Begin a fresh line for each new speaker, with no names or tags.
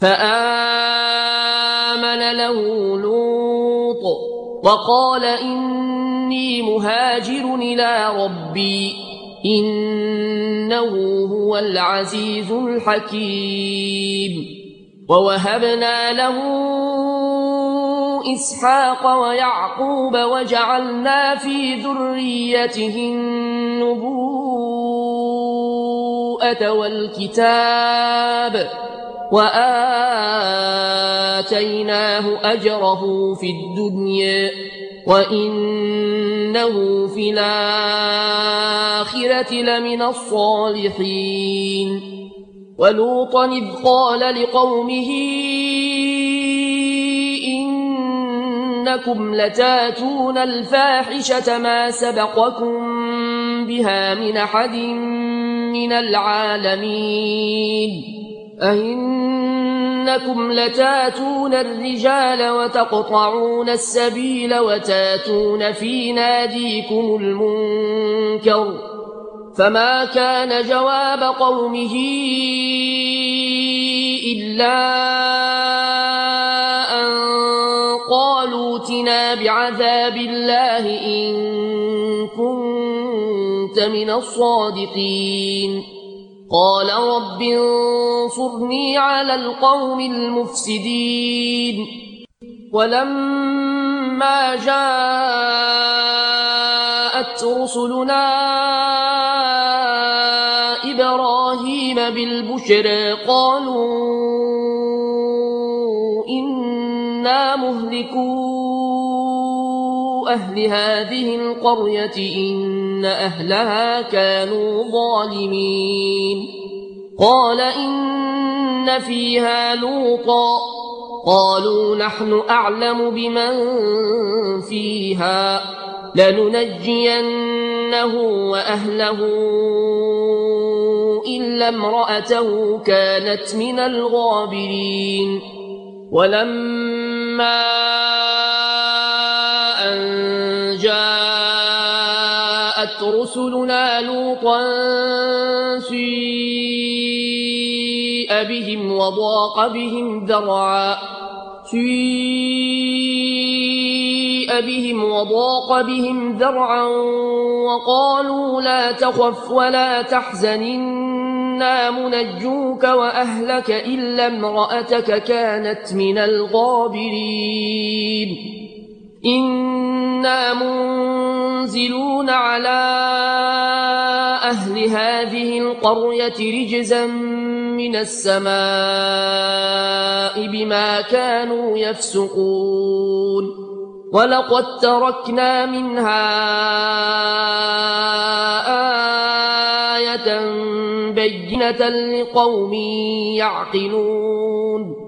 فآمن له لوط وقال إني مهاجر إلى ربي إنه هو العزيز الحكيم. ووهبنا له إسحاق ويعقوب وجعلنا في ذريته النبوءة والكتاب وآتيناه أجره في الدنيا وإنه في الآخرة لمن الصالحين. ولوطا إذ قال لقومه إنكم لتاتون الفاحشة ما سبقكم بها من أحد من العالمين أئنكم لتاتون الرجال وتقطعون السبيل وتاتون في ناديكم المنكر. فما كان جواب قومه إلا أن قالوا ائتنا بعذاب الله إن كنت من الصادقين. قال رب انصرني على القوم المفسدين. ولما جاءت رسلنا إبراهيم بالبشرى قالوا إنا مهلكو أهل هذه القرية إن أهلها كانوا ظالمين. قال إن فيها لوطا قالوا نحن أعلم بمن فيها لننجينه وأهله إلا امرأته كانت من الغابرين. ولما أن جاءت رسلنا لوطا سيء بهم وضاق بهم ذرعا وقالوا لا تخف ولا تحزن إنا منجوك وأهلك إلا امرأتك كانت من الغابرين. إنا منزلون على أهل هذه القرية رجزا من السماء بما كانوا يفسقون. ولقد تركنا منها آية بينة لقوم يعقلون.